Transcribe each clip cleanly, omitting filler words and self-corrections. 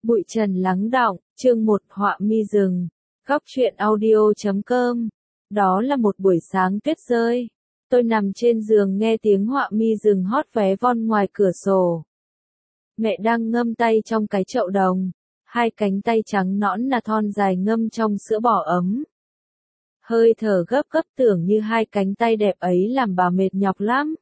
Bụi trần lắng đọng, chương 1 họa mi rừng. Góc truyện audio.com. Đó là một buổi sáng tuyết rơi. Tôi nằm trên giường nghe tiếng họa mi rừng hót vé von ngoài cửa sổ. Mẹ đang ngâm tay trong cái chậu đồng. Hai cánh tay trắng nõn nà thon dài ngâm trong sữa bò ấm. Hơi thở gấp gấp tưởng như hai cánh tay đẹp ấy làm bà mệt nhọc lắm.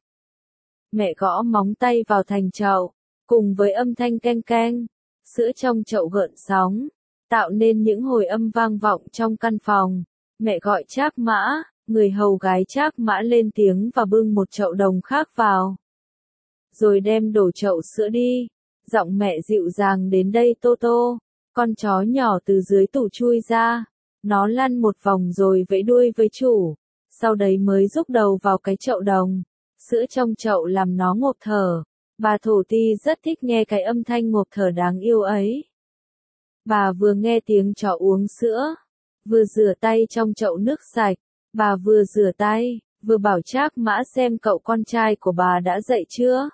Mẹ gõ móng tay vào thành chậu, cùng với âm thanh keng keng. Sữa trong chậu gợn sóng, tạo nên những hồi âm vang vọng trong căn phòng. Mẹ gọi Trác Mã, người hầu gái Trác Mã lên tiếng và bưng một chậu đồng khác vào. Rồi đem đổ chậu sữa đi. Giọng mẹ dịu dàng đến đây Tô Tô. Con chó nhỏ từ dưới tủ chui ra. Nó lăn một vòng rồi vẫy đuôi với chủ. Sau đấy mới rúc đầu vào cái chậu đồng. Sữa trong chậu làm nó ngộp thở. Bà Thổ Ti rất thích nghe cái âm thanh ngộp thở đáng yêu ấy. Bà vừa nghe tiếng chó uống sữa, vừa rửa tay trong chậu nước sạch. Bà vừa rửa tay, vừa bảo Trác Mã xem cậu con trai của bà đã dậy chưa.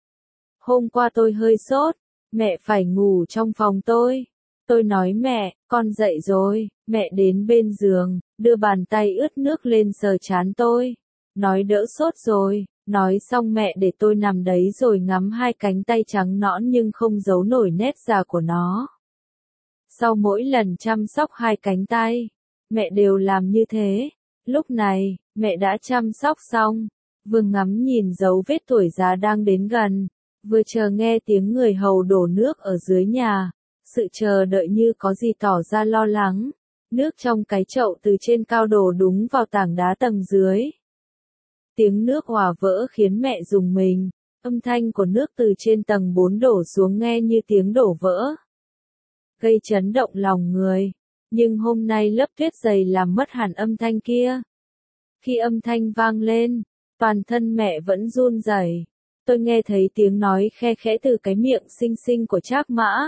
Hôm qua tôi hơi sốt, mẹ phải ngủ trong phòng tôi. Tôi nói mẹ, con dậy rồi. Mẹ đến bên giường, đưa bàn tay ướt nước lên sờ trán tôi. Nói đỡ sốt rồi. Nói xong mẹ để tôi nằm đấy rồi ngắm hai cánh tay trắng nõn nhưng không giấu nổi nét già của nó. Sau mỗi lần chăm sóc hai cánh tay, mẹ đều làm như thế. Lúc này, mẹ đã chăm sóc xong, vừa ngắm nhìn dấu vết tuổi già đang đến gần, vừa chờ nghe tiếng người hầu đổ nước ở dưới nhà. Sự chờ đợi như có gì tỏ ra lo lắng. Nước trong cái chậu từ trên cao đổ đúng vào tảng đá tầng dưới. Tiếng nước òa vỡ khiến mẹ rùng mình, âm thanh của nước từ trên tầng 4 đổ xuống nghe như tiếng đổ vỡ. Gây chấn động lòng người, nhưng hôm nay lớp tuyết dày làm mất hẳn âm thanh kia. Khi âm thanh vang lên, toàn thân mẹ vẫn run rẩy. Tôi nghe thấy tiếng nói khe khẽ từ cái miệng xinh xinh của Trác Mã.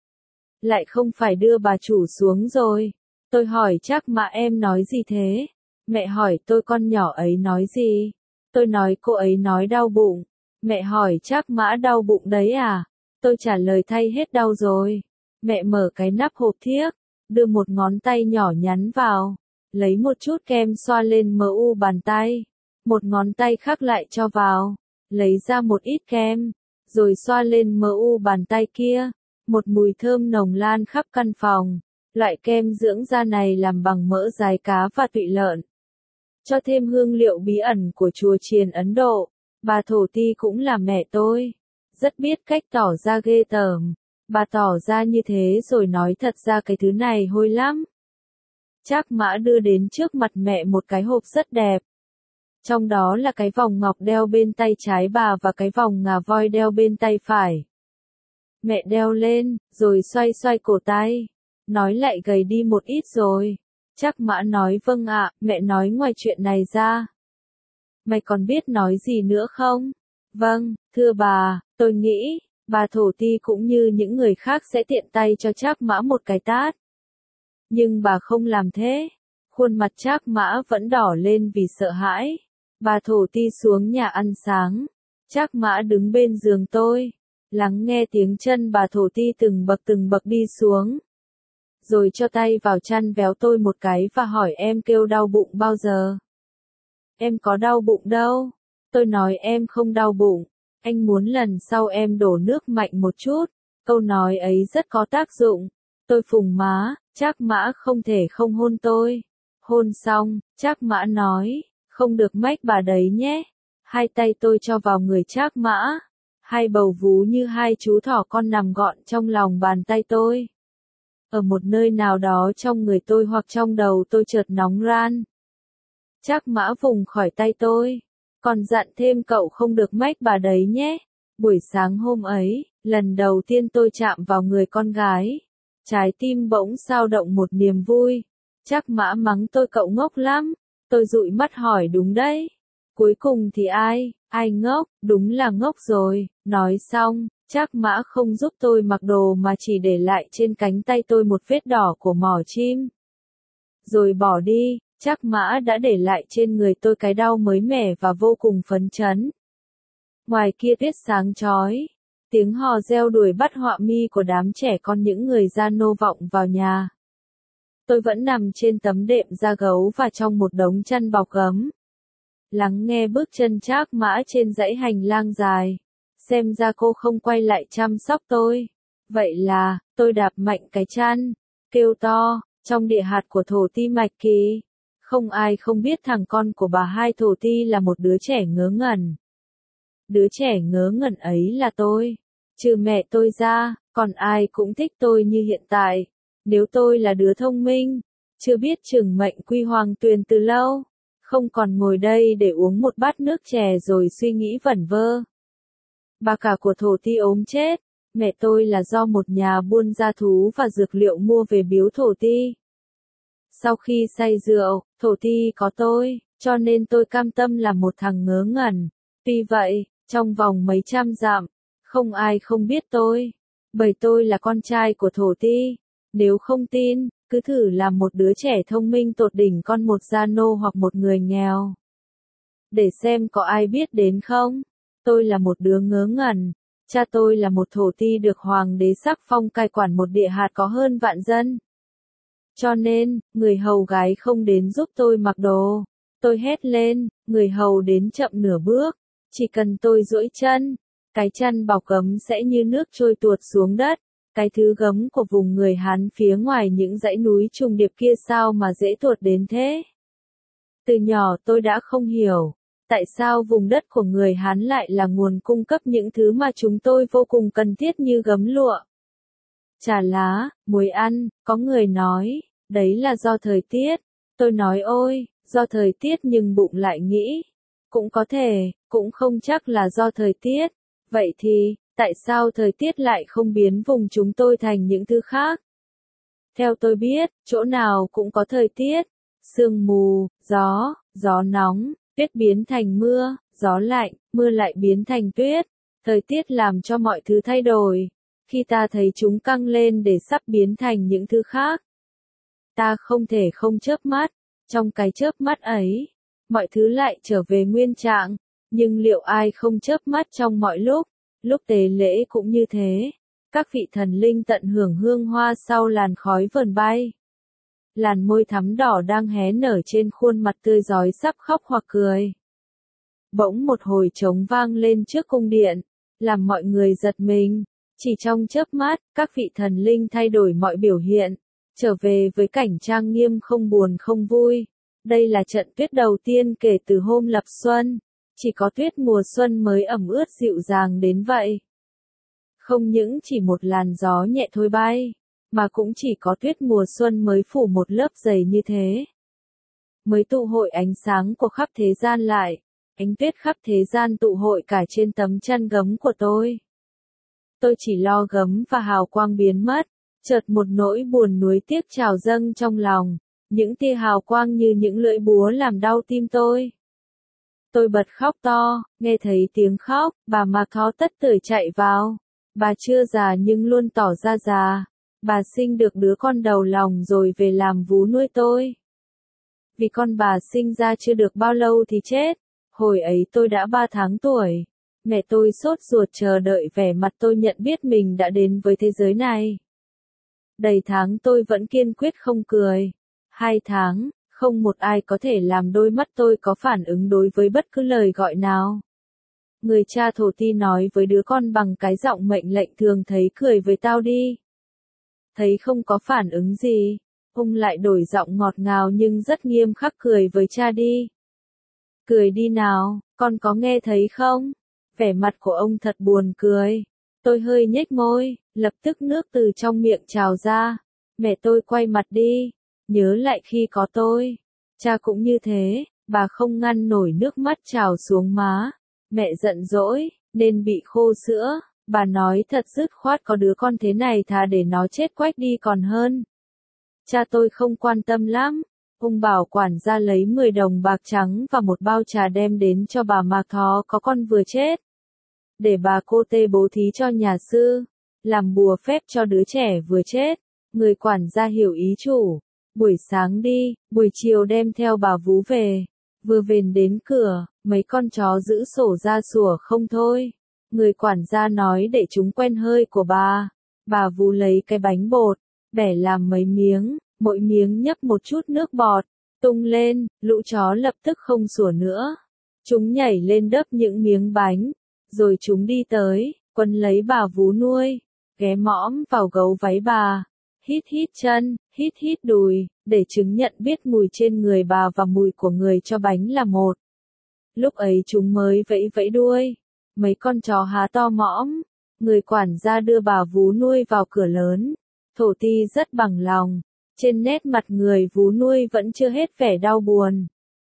Lại không phải đưa bà chủ xuống rồi. Tôi hỏi Trác Mã em nói gì thế? Mẹ hỏi tôi con nhỏ ấy nói gì? Tôi nói cô ấy nói đau bụng. Mẹ hỏi Trác Mã đau bụng đấy à? Tôi trả lời thay hết đau rồi. Mẹ mở cái nắp hộp thiếc, đưa một ngón tay nhỏ nhắn vào, lấy một chút kem xoa lên mu bàn tay. Một ngón tay khác lại cho vào, lấy ra một ít kem, rồi xoa lên mu bàn tay kia. Một mùi thơm nồng lan khắp căn phòng. Loại kem dưỡng da này làm bằng mỡ dái cá và tụy lợn. Cho thêm hương liệu bí ẩn của chùa chiền Ấn Độ. Bà Thổ Ti cũng là mẹ tôi. Rất biết cách tỏ ra ghê tởm. Bà tỏ ra như thế rồi nói thật ra cái thứ này hôi lắm. Trác Mã đưa đến trước mặt mẹ một cái hộp rất đẹp. Trong đó là cái vòng ngọc đeo bên tay trái bà và cái vòng ngà voi đeo bên tay phải. Mẹ đeo lên, rồi xoay xoay cổ tay. Nói lại gầy đi một ít rồi. Trác Mã nói vâng ạ, mẹ nói ngoài chuyện này ra. Mày còn biết nói gì nữa không? Vâng, thưa bà, tôi nghĩ, bà Thổ Ti cũng như những người khác sẽ tiện tay cho Trác Mã một cái tát. Nhưng bà không làm thế. Khuôn mặt Trác Mã vẫn đỏ lên vì sợ hãi. Bà Thổ Ti xuống nhà ăn sáng. Trác Mã đứng bên giường tôi, lắng nghe tiếng chân bà Thổ Ti từng bậc đi xuống. Rồi cho tay vào chăn véo tôi một cái và hỏi em kêu đau bụng bao giờ? Em có đau bụng đâu. Tôi nói em không đau bụng. Anh muốn lần sau em đổ nước mạnh một chút. Câu nói ấy rất có tác dụng. Tôi phùng má, Trác Mã không thể không hôn tôi. Hôn xong, Trác Mã nói, không được mách bà đấy nhé. Hai tay tôi cho vào người Trác Mã. Hai bầu vú như hai chú thỏ con nằm gọn trong lòng bàn tay tôi. Ở một nơi nào đó trong người tôi hoặc trong đầu tôi chợt nóng ran. Trác Mã vùng khỏi tay tôi. Còn dặn thêm cậu không được mách bà đấy nhé. Buổi sáng hôm ấy, lần đầu tiên tôi chạm vào người con gái. Trái tim bỗng xao động một niềm vui. Trác Mã mắng tôi cậu ngốc lắm. Tôi dụi mắt hỏi đúng đấy. Cuối cùng thì ai ngốc, đúng là ngốc rồi. Nói xong, Trác Mã không giúp tôi mặc đồ mà chỉ để lại trên cánh tay tôi một vết đỏ của mỏ chim. Rồi bỏ đi, Trác Mã đã để lại trên người tôi cái đau mới mẻ và vô cùng phấn chấn. Ngoài kia tuyết sáng chói, Tiếng hò reo đuổi bắt họa mi của đám trẻ con những người gia nô vọng vào nhà. Tôi vẫn nằm trên tấm đệm da gấu và trong một đống chăn bọc ấm. Lắng nghe bước chân trác mã trên dãy hành lang dài. Xem ra cô không quay lại chăm sóc tôi. Vậy là, tôi đạp mạnh cái chăn, kêu to, trong địa hạt của thổ ti Mạch Kỳ. Không ai không biết thằng con của bà hai thổ ti là một đứa trẻ ngớ ngẩn. Đứa trẻ ngớ ngẩn ấy là tôi. Trừ mẹ tôi ra, còn ai cũng thích tôi như hiện tại. Nếu tôi là đứa thông minh, chưa biết chừng mệnh quy hoàng tuyền từ lâu, không còn ngồi đây để uống một bát nước chè rồi suy nghĩ vẩn vơ. Bà cả của thổ ti ốm chết, mẹ tôi là do một nhà buôn gia thú và dược liệu mua về biếu thổ ti. Sau khi say rượu, thổ ti có tôi, cho nên tôi cam tâm là một thằng ngớ ngẩn. Tuy vậy, trong vòng mấy trăm dặm, không ai không biết tôi, bởi tôi là con trai của thổ ti. Nếu không tin, cứ thử làm một đứa trẻ thông minh tột đỉnh con một gia nô hoặc một người nghèo. Để xem có ai biết đến không? Tôi là một đứa ngớ ngẩn. Cha tôi là một thổ ti được hoàng đế sắc phong cai quản một địa hạt có hơn vạn dân. Cho nên, người hầu gái không đến giúp tôi mặc đồ. Tôi hét lên, người hầu đến chậm nửa bước. Chỉ cần tôi duỗi chân, cái chăn bọc gấm sẽ như nước trôi tuột xuống đất. Cái thứ gấm của vùng người Hán phía ngoài những dãy núi trùng điệp kia sao mà dễ tuột đến thế? Từ nhỏ tôi đã không hiểu, tại sao vùng đất của người Hán lại là nguồn cung cấp những thứ mà chúng tôi vô cùng cần thiết như gấm lụa, trà lá, muối ăn. Có người nói, đấy là do thời tiết. Tôi nói ôi, do thời tiết, nhưng bụng lại nghĩ, cũng có thể, cũng không chắc là do thời tiết. Vậy thì, tại sao thời tiết lại không biến vùng chúng tôi thành những thứ khác? Theo tôi biết, chỗ nào cũng có thời tiết. Sương mù, gió, gió nóng, tuyết biến thành mưa, gió lạnh, mưa lại biến thành tuyết. Thời tiết làm cho mọi thứ thay đổi. Khi ta thấy chúng căng lên để sắp biến thành những thứ khác, ta không thể không chớp mắt. Trong cái chớp mắt ấy, mọi thứ lại trở về nguyên trạng. Nhưng liệu ai không chớp mắt trong mọi lúc? Lúc tế lễ cũng như thế. Các vị thần linh tận hưởng hương hoa sau làn khói vờn bay. Làn môi thắm đỏ đang hé nở trên khuôn mặt tươi rói sắp khóc hoặc cười. Bỗng một hồi trống vang lên trước cung điện, làm mọi người giật mình. Chỉ trong chớp mắt, các vị thần linh thay đổi mọi biểu hiện, trở về với cảnh trang nghiêm không buồn không vui. Đây là trận tuyết đầu tiên kể từ hôm lập xuân. Chỉ có tuyết mùa xuân mới ẩm ướt dịu dàng đến vậy. Không những chỉ một làn gió nhẹ thôi bay, mà cũng chỉ có tuyết mùa xuân mới phủ một lớp dày như thế. Mới tụ hội ánh sáng của khắp thế gian lại, ánh tuyết khắp thế gian tụ hội cả trên tấm chăn gấm của tôi. Tôi chỉ lo gấm và hào quang biến mất, chợt một nỗi buồn nuối tiếc trào dâng trong lòng, những tia hào quang như những lưỡi búa làm đau tim tôi. Tôi bật khóc to, nghe thấy tiếng khóc, bà Mạc Thó tất tưởi chạy vào. Bà chưa già nhưng luôn tỏ ra già. Bà sinh được đứa con đầu lòng rồi về làm vú nuôi tôi. Vì con bà sinh ra chưa được bao lâu thì chết. Hồi ấy tôi đã 3 tháng tuổi. Mẹ tôi sốt ruột chờ đợi vẻ mặt tôi nhận biết mình đã đến với thế giới này. Đầy tháng tôi vẫn kiên quyết không cười. 2 tháng. Không một ai có thể làm đôi mắt tôi có phản ứng đối với bất cứ lời gọi nào. Người cha thổ ti nói với đứa con bằng cái giọng mệnh lệnh thường thấy cười với tao đi. Thấy không có phản ứng gì, ông lại đổi giọng ngọt ngào nhưng rất nghiêm khắc cười với cha đi. Cười đi nào, con có nghe thấy không? Vẻ mặt của ông thật buồn cười. Tôi hơi nhếch môi, lập tức nước từ trong miệng trào ra. Mẹ tôi quay mặt đi. Nhớ lại khi có tôi, cha cũng như thế, bà không ngăn nổi nước mắt trào xuống má. Mẹ giận dỗi, nên bị khô sữa. Bà nói thật dứt khoát, có đứa con thế này thà để nó chết quách đi còn hơn. Cha tôi không quan tâm lắm. Ông bảo quản gia lấy 10 đồng bạc trắng và một bao trà đem đến cho bà Mạc Thó có con vừa chết. Để bà cô tê bố thí cho nhà sư, làm bùa phép cho đứa trẻ vừa chết. Người quản gia hiểu ý chủ. Buổi sáng đi, buổi chiều đem theo bà vú về. Vừa về đến cửa, mấy con chó giữ sổ ra sủa không thôi. Người quản gia nói để chúng quen hơi của bà. Bà vú lấy cái bánh bột, bẻ làm mấy miếng, mỗi miếng nhấp một chút nước bọt, tung lên, lũ chó lập tức không sủa nữa. Chúng nhảy lên đớp những miếng bánh, rồi chúng đi tới, quấn lấy bà vú nuôi, ghé mõm vào gấu váy bà, hít hít chân, hít hít đùi, để chứng nhận biết mùi trên người bà và mùi của người cho bánh là một. Lúc ấy chúng mới vẫy vẫy đuôi, mấy con chó há to mõm, người quản gia đưa bà vú nuôi vào cửa lớn. Thổ Ti rất bằng lòng, trên nét mặt người vú nuôi vẫn chưa hết vẻ đau buồn.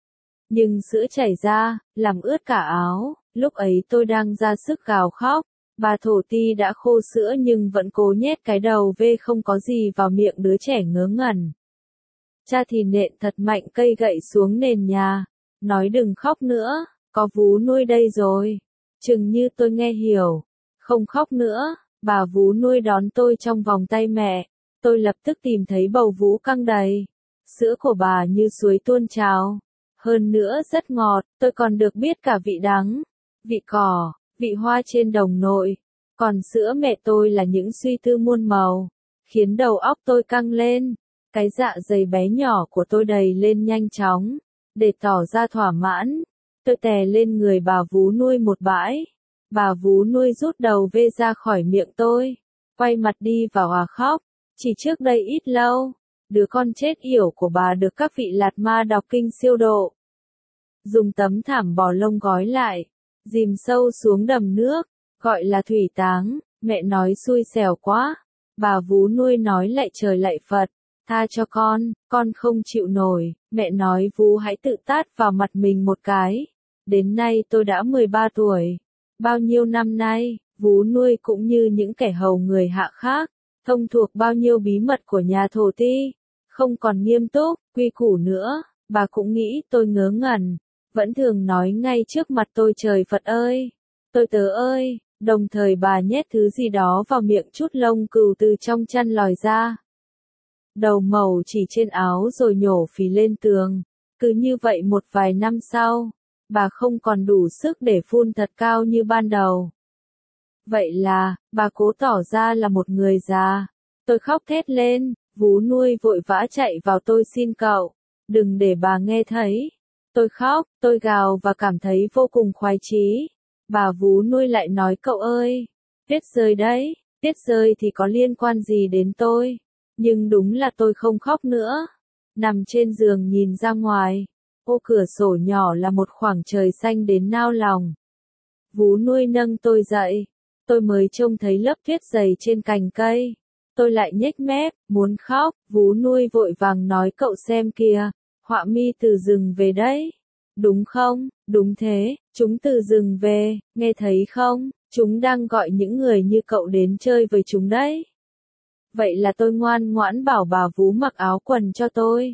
Nhưng sữa chảy ra, làm ướt cả áo, lúc ấy tôi đang ra sức gào khóc, bà Thổ Ti đã khô sữa nhưng vẫn cố nhét cái đầu về không có gì vào miệng đứa trẻ ngớ ngẩn. Cha thì nện thật mạnh cây gậy xuống nền nhà, nói đừng khóc nữa, có vú nuôi đây rồi. Chừng như tôi nghe hiểu, không khóc nữa, bà vú nuôi đón tôi trong vòng tay mẹ, tôi lập tức tìm thấy bầu vú căng đầy, sữa của bà như suối tuôn trào, hơn nữa rất ngọt, tôi còn được biết cả vị đắng, vị cỏ, vị hoa trên đồng nội, còn sữa mẹ tôi là những suy tư muôn màu, khiến đầu óc tôi căng lên, cái dạ dày bé nhỏ của tôi đầy lên nhanh chóng, để tỏ ra thỏa mãn, tôi tè lên người bà vú nuôi một bãi. Bà vú nuôi rút đầu vê ra khỏi miệng tôi, quay mặt đi vào khóc. Chỉ trước đây ít lâu, đứa con chết yểu của bà được các vị lạt ma đọc kinh siêu độ. Dùng tấm thảm bò lông gói lại, dìm sâu xuống đầm nước, gọi là thủy táng. Mẹ nói xui xẻo quá. Bà vú nuôi nói lạy trời lạy Phật, tha cho con không chịu nổi. Mẹ nói vú hãy tự tát vào mặt mình một cái. Đến nay tôi đã 13 tuổi. Bao nhiêu năm nay, vú nuôi cũng như những kẻ hầu người hạ khác, thông thuộc bao nhiêu bí mật của nhà Thổ Ti, không còn nghiêm túc, quy củ nữa, bà cũng nghĩ tôi ngớ ngẩn, vẫn thường nói ngay trước mặt tôi trời Phật ơi, tôi tớ ơi, đồng thời bà nhét thứ gì đó vào miệng chút lông cừu từ trong chăn lòi ra. Đầu mẩu chỉ trên áo rồi nhổ phì lên tường, cứ như vậy một vài năm sau. Bà không còn đủ sức để phun thật cao như ban đầu. Vậy là, bà cố tỏ ra là một người già. Tôi khóc thét lên, vú nuôi vội vã chạy vào tôi xin cậu, đừng để bà nghe thấy. Tôi khóc, tôi gào và cảm thấy vô cùng khoái chí. Bà vú nuôi lại nói cậu ơi, tuyết rơi đấy, tuyết rơi thì có liên quan gì đến tôi. Nhưng đúng là tôi không khóc nữa. Nằm trên giường nhìn ra ngoài. Ô cửa sổ nhỏ là một khoảng trời xanh đến nao lòng. Vú nuôi nâng tôi dậy. Tôi mới trông thấy lớp tuyết dày trên cành cây. Tôi lại nhếch mép, muốn khóc. Vú nuôi vội vàng nói cậu xem kìa, họa mi từ rừng về đấy. Đúng không? Đúng thế, chúng từ rừng về, nghe thấy không? Chúng đang gọi những người như cậu đến chơi với chúng đấy. Vậy là tôi ngoan ngoãn bảo bà vú mặc áo quần cho tôi.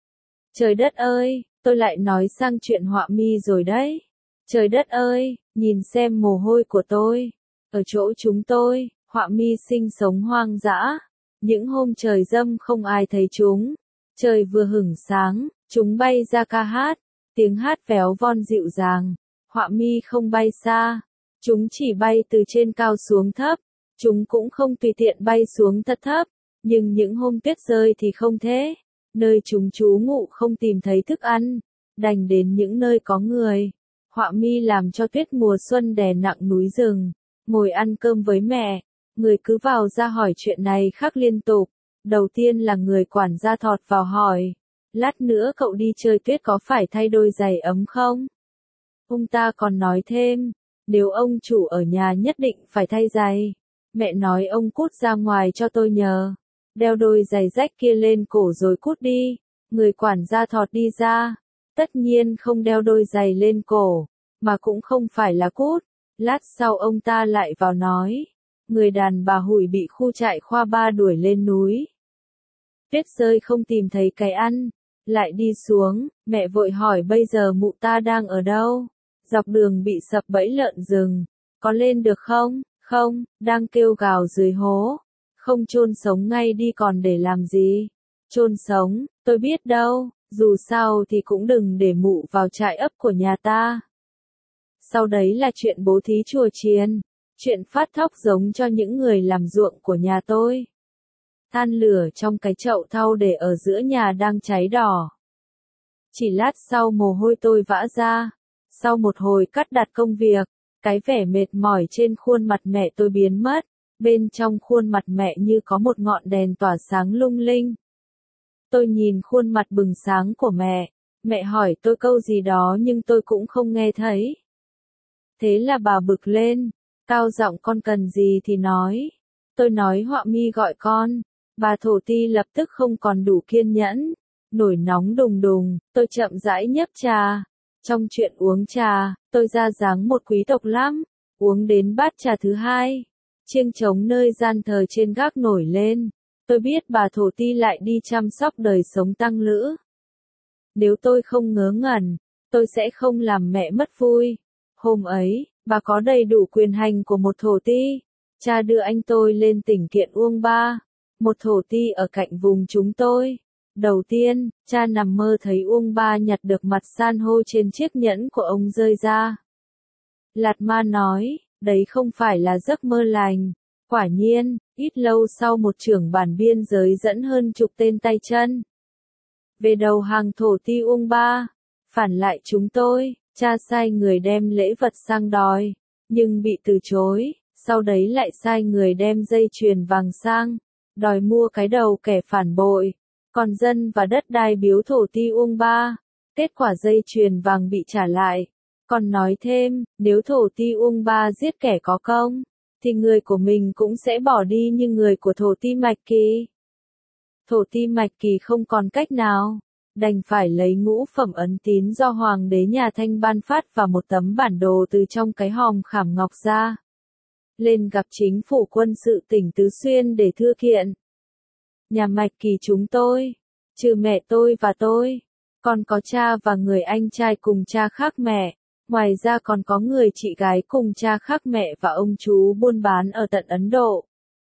Trời đất ơi! Tôi lại nói sang chuyện họa mi rồi đấy. Trời đất ơi, nhìn xem mồ hôi của tôi. Ở chỗ chúng tôi, họa mi sinh sống hoang dã. Những hôm trời râm không ai thấy chúng. Trời vừa hửng sáng, chúng bay ra ca hát. Tiếng hát véo von dịu dàng. Họa mi không bay xa. Chúng chỉ bay từ trên cao xuống thấp. Chúng cũng không tùy tiện bay xuống thật thấp. Nhưng những hôm tuyết rơi thì không thế. Nơi chúng trú ngụ không tìm thấy thức ăn, đành đến những nơi có người. Họa mi làm cho tuyết mùa xuân đè nặng núi rừng, ngồi ăn cơm với mẹ, người cứ vào ra hỏi chuyện này khác liên tục. Đầu tiên là người quản gia thọt vào hỏi, lát nữa cậu đi chơi tuyết có phải thay đôi giày ấm không? Ông ta còn nói thêm, nếu ông chủ ở nhà nhất định phải thay giày. Mẹ nói ông cút ra ngoài cho tôi nhờ. Đeo đôi giày rách kia lên cổ rồi cút đi. Người quản gia thọt đi ra. Tất nhiên không đeo đôi giày lên cổ, mà cũng không phải là cút. Lát sau ông ta lại vào nói. Người đàn bà hủi bị khu trại khoa ba đuổi lên núi. Tuyết rơi không tìm thấy cái ăn. Lại đi xuống, mẹ vội hỏi bây giờ mụ ta đang ở đâu? Dọc đường bị sập bẫy lợn rừng. Có lên được không? Không, đang kêu gào dưới hố. Không chôn sống ngay đi còn để làm gì? Chôn sống, tôi biết đâu, dù sao thì cũng đừng để mụ vào trại ấp của nhà ta. Sau đấy là chuyện bố thí chùa chiền, chuyện phát thóc giống cho những người làm ruộng của nhà tôi. Than lửa trong cái chậu thau để ở giữa nhà đang cháy đỏ. Chỉ lát sau mồ hôi tôi vã ra. Sau một hồi cắt đặt công việc, cái vẻ mệt mỏi trên khuôn mặt mẹ tôi biến mất. Bên trong khuôn mặt mẹ như có một ngọn đèn tỏa sáng lung linh. Tôi nhìn khuôn mặt bừng sáng của mẹ. Mẹ hỏi tôi câu gì đó nhưng tôi cũng không nghe thấy. Thế là bà bực lên, cao giọng con cần gì thì nói. Tôi nói Họa Mi gọi con. Bà thổ ti lập tức không còn đủ kiên nhẫn. Nổi nóng đùng đùng, tôi chậm rãi nhấp trà. Trong chuyện uống trà, tôi ra dáng một quý tộc lắm. Uống đến bát trà thứ hai, chiêng trống nơi gian thờ trên gác nổi lên. Tôi biết bà thổ ti lại đi chăm sóc đời sống tăng lữ. Nếu tôi không ngớ ngẩn, tôi sẽ không làm mẹ mất vui. Hôm ấy, bà có đầy đủ quyền hành của một thổ ti. Cha đưa anh tôi lên tỉnh kiện Uông Ba, một thổ ti ở cạnh vùng chúng tôi. Đầu tiên, cha nằm mơ thấy Uông Ba nhặt được mặt san hô trên chiếc nhẫn của ông rơi ra. Lạt Ma nói, đấy không phải là giấc mơ lành. Quả nhiên, ít lâu sau một trưởng bản biên giới dẫn hơn chục tên tay chân về đầu hàng thổ ti Uông Ba, phản lại chúng tôi. Cha sai người đem lễ vật sang đòi, nhưng bị từ chối. Sau đấy lại sai người đem dây chuyền vàng sang, đòi mua cái đầu kẻ phản bội. Còn dân và đất đai biếu thổ ti Uông Ba. Kết quả dây chuyền vàng bị trả lại. Còn nói thêm, nếu thổ ti Uông Ba giết kẻ có công, thì người của mình cũng sẽ bỏ đi như người của thổ ti Mạch Kỳ. Thổ ti Mạch Kỳ không còn cách nào, đành phải lấy ngũ phẩm ấn tín do Hoàng đế nhà Thanh ban phát và một tấm bản đồ từ trong cái hòm khảm ngọc ra. Lên gặp chính phủ quân sự tỉnh Tứ Xuyên để thưa kiện. Nhà Mạch Kỳ chúng tôi, trừ mẹ tôi và tôi, còn có cha và người anh trai cùng cha khác mẹ. Ngoài ra còn có người chị gái cùng cha khác mẹ và ông chú buôn bán ở tận Ấn Độ.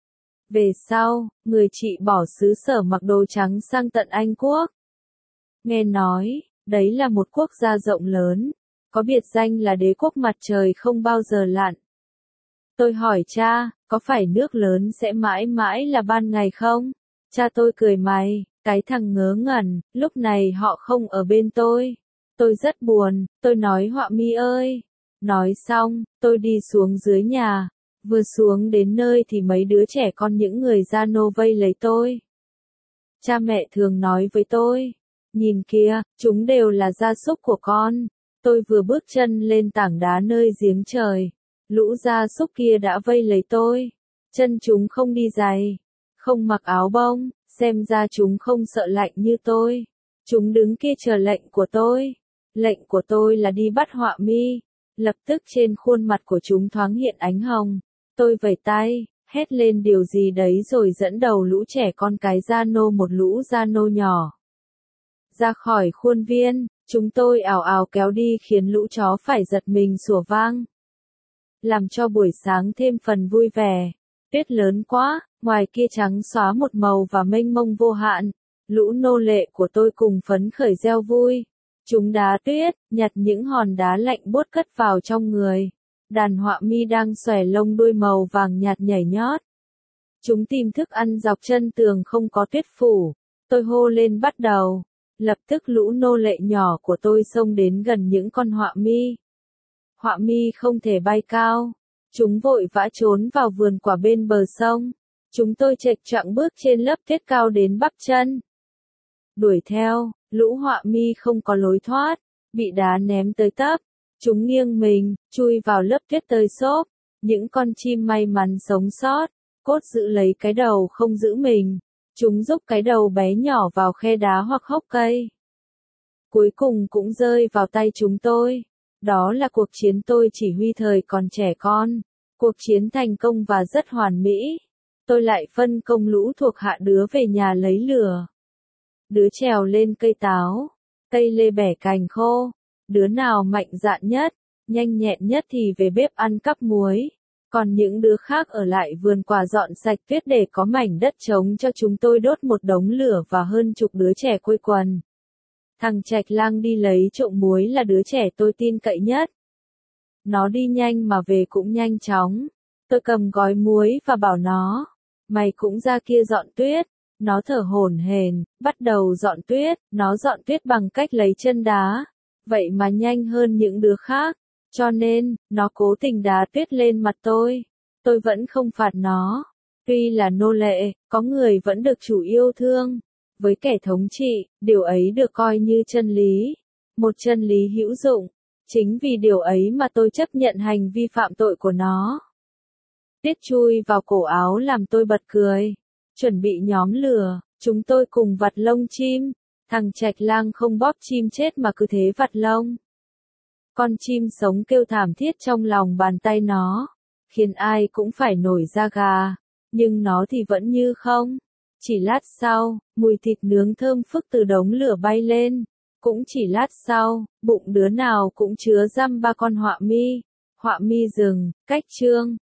Về sau, người chị bỏ xứ sở mặc đồ trắng sang tận Anh Quốc. Nghe nói, đấy là một quốc gia rộng lớn, có biệt danh là đế quốc mặt trời không bao giờ lặn. Tôi hỏi cha, có phải nước lớn sẽ mãi mãi là ban ngày không? Cha tôi cười mày, cái thằng ngớ ngẩn, lúc này họ không ở bên tôi. Tôi rất buồn, tôi nói Họa Mi ơi. Nói xong, tôi đi xuống dưới nhà. Vừa xuống đến nơi thì mấy đứa trẻ con những người da nô vây lấy tôi. Cha mẹ thường nói với tôi, nhìn kìa, chúng đều là gia súc của con. Tôi vừa bước chân lên tảng đá nơi giếng trời, lũ gia súc kia đã vây lấy tôi. Chân chúng không đi giày, không mặc áo bông, xem ra chúng không sợ lạnh như tôi. Chúng đứng kia chờ lệnh của tôi. Lệnh của tôi là đi bắt Họa Mi. Lập tức trên khuôn mặt của chúng thoáng hiện ánh hồng. Tôi vẩy tay, hét lên điều gì đấy rồi dẫn đầu lũ trẻ con cái gia nô một lũ gia nô nhỏ ra khỏi khuôn viên. Chúng tôi ào ào kéo đi khiến lũ chó phải giật mình sủa vang, làm cho buổi sáng thêm phần vui vẻ. Tuyết lớn quá, ngoài kia trắng xóa một màu và mênh mông vô hạn. Lũ nô lệ của tôi cùng phấn khởi reo vui. Chúng đá tuyết, nhặt những hòn đá lạnh buốt cất vào trong người. Đàn Họa Mi đang xòe lông đuôi màu vàng nhạt nhảy nhót. Chúng tìm thức ăn dọc chân tường không có tuyết phủ. Tôi hô lên bắt đầu. Lập tức lũ nô lệ nhỏ của tôi xông đến gần những con Họa Mi. Họa Mi không thể bay cao. Chúng vội vã trốn vào vườn quả bên bờ sông. Chúng tôi chệch choạng bước trên lớp tuyết cao đến bắp chân. Đuổi theo, lũ Họa Mi không có lối thoát, bị đá ném tới tấp. Chúng nghiêng mình, chui vào lớp tuyết tơi xốp. Những con chim may mắn sống sót, cốt giữ lấy cái đầu không giữ mình. Chúng rúc cái đầu bé nhỏ vào khe đá hoặc hốc cây. Cuối cùng cũng rơi vào tay chúng tôi. Đó là cuộc chiến tôi chỉ huy thời còn trẻ con. Cuộc chiến thành công và rất hoàn mỹ. Tôi lại phân công lũ thuộc hạ đứa về nhà lấy lửa. Đứa trèo lên cây táo, cây lê bẻ cành khô. Đứa nào mạnh dạn nhất, nhanh nhẹn nhất thì về bếp ăn cắp muối. Còn những đứa khác ở lại vườn quả dọn sạch tuyết để có mảnh đất trống cho chúng tôi đốt một đống lửa và hơn chục đứa trẻ quây quần. Thằng Trạch Lang đi lấy trộm muối là đứa trẻ tôi tin cậy nhất. Nó đi nhanh mà về cũng nhanh chóng. Tôi cầm gói muối và bảo nó, mày cũng ra kia dọn tuyết. Nó thở hổn hển, bắt đầu dọn tuyết. Nó dọn tuyết bằng cách lấy chân đá, vậy mà nhanh hơn những đứa khác. Cho nên, nó cố tình đá tuyết lên mặt tôi. Tôi vẫn không phạt nó. Tuy là nô lệ, có người vẫn được chủ yêu thương. Với kẻ thống trị, điều ấy được coi như chân lý. Một chân lý hữu dụng. Chính vì điều ấy mà tôi chấp nhận hành vi phạm tội của nó. Tiết chui vào cổ áo làm tôi bật cười. Chuẩn bị nhóm lửa, chúng tôi cùng vặt lông chim. Thằng Trạch Lang không bóp chim chết mà cứ thế vặt lông. Con chim sống kêu thảm thiết trong lòng bàn tay nó, khiến ai cũng phải nổi da gà. Nhưng nó thì vẫn như không. Chỉ lát sau, mùi thịt nướng thơm phức từ đống lửa bay lên. Cũng chỉ lát sau, bụng đứa nào cũng chứa dăm ba con họa mi. Họa mi rừng, cách chương.